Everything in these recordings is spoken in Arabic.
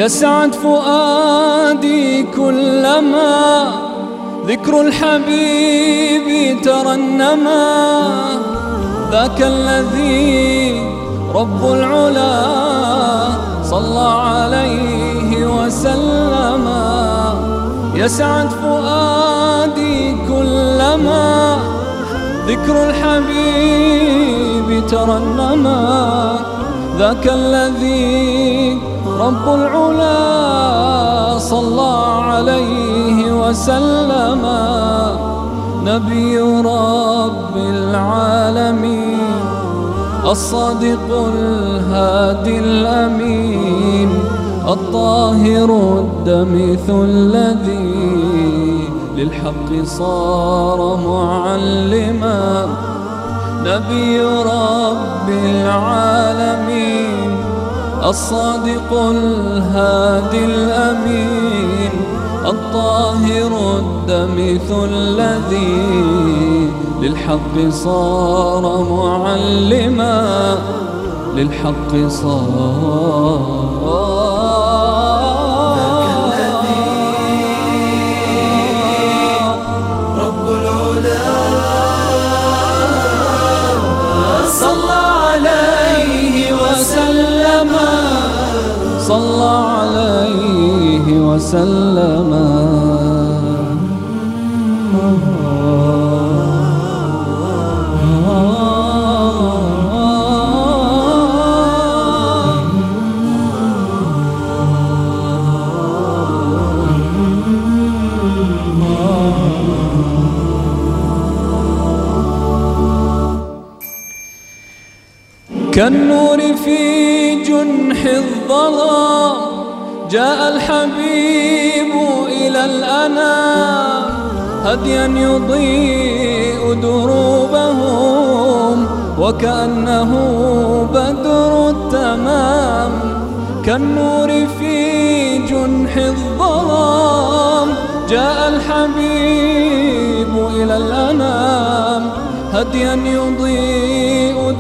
يسعد فؤادي كلما ذكر الحبيب ترنما. ذاك الذي رب العلا صلى عليه وسلم. يسعد فؤادي كلما ذكر الحبيب ترنما. ذاك الذي رب العلا صلى عليه وسلم. نبي رب العالمين الصادق الهادي الأمين الطاهر الدمث الذي للحق صار معلما. نبي رب العالمين الصادق الهادي الأمين الطاهر الدمث الذي للحق صار معلما. للحق صار صلى عليه وسلم. كالنور في جنح الظلام جاء الحبيب إلى الأنام. هديا يضيء دروبهم وكأنه بدر التمام. كالنور في جنح الظلام جاء الحبيب إلى الأنام. هديا يضيء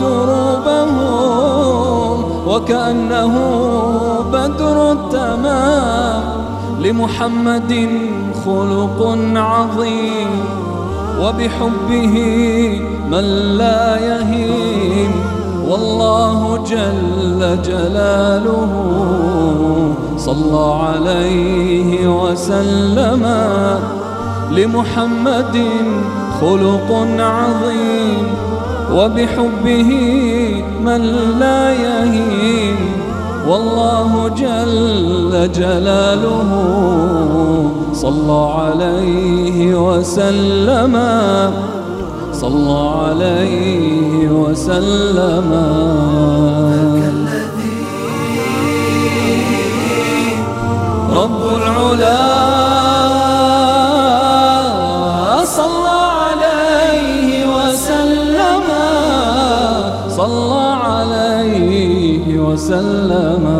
دروبهم وكأنه بدر التمام. لمحمد خلق عظيم وبحبه من لا يهين. والله جل جلاله صلى عليه وسلم. لمحمد خلق عظيم وبحبه من لا يهين. والله جل جلاله صلى عليه وسلم. صلى عليه وسلم. رب العلا صلى عليه وسلم. صلى عليه وسلم.